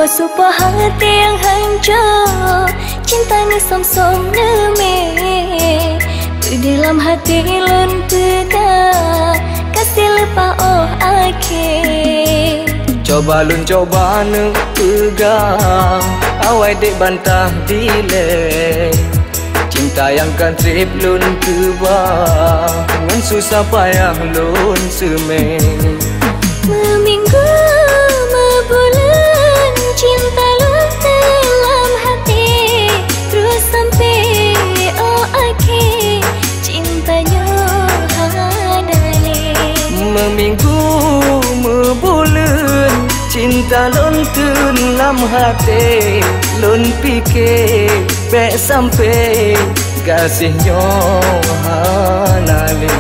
sebuah hati yang hancur, cinta ni som-som neme. Di dalam hati lun pegang, kasih lepas oh akhir. Coba lun coba ne pegang, awai dek bantah delay. Cinta yang kan trip lun kebang, ngan susah payah lun semeng. Meminggu mebulan, cinta lun dalam hati, terus sampai oh akhir, cintanya hadale. Meminggu mebulan, cinta lun dalam hati, lun fikir bek sampai kasihnya hanale.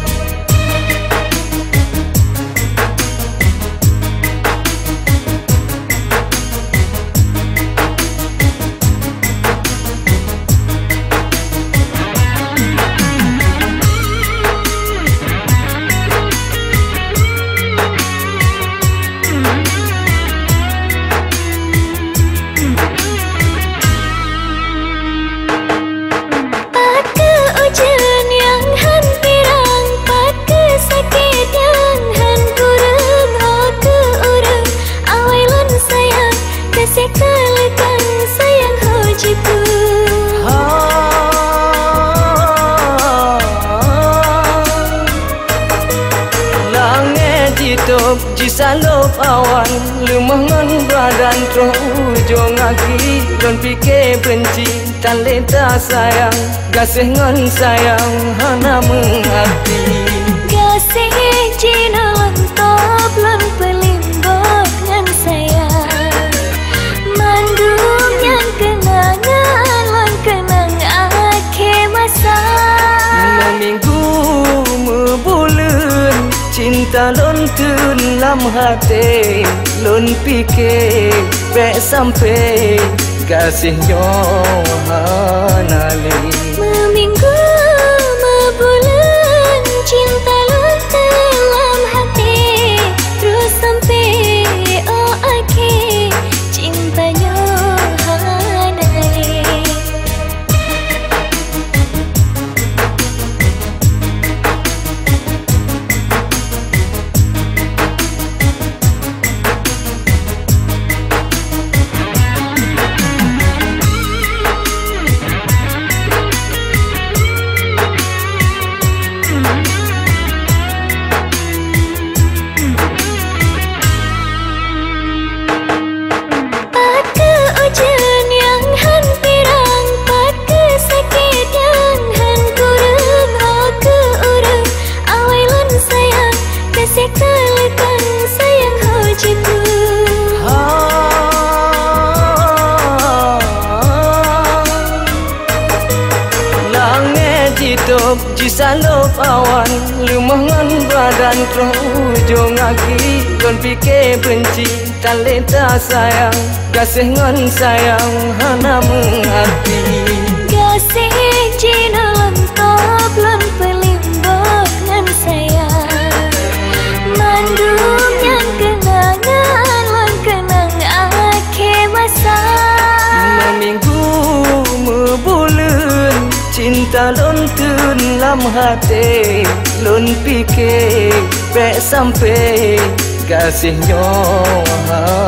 Jisalop awan lumangan badan terujung aki, don fikir benci tan leta sayang, gasih ngan sayang hana mengerti. Gasih cina lantap lan pelimbot ngan sayang, mandung yang kenangan lan kenang akhir masa. Meminggu mebulan, cinta lon dalam hati, lon fikir bek sampai kasihnya hanale. Meminggu mebulan, cinta lon dalam hati, terus sampai oh akhir, cintanya hanale. Jisalop awan lumangan badan terujung aki, don fikir benci tan leta sayang, gasih ngan sayang hana mengerti. Gasih cina lantap lan pelimbot ngan sayang, mandung yang kenangan lan kenang akhir masa. Meminggu mebulan, cinta lon dalam hati, lon fikir bek sampai kasihnya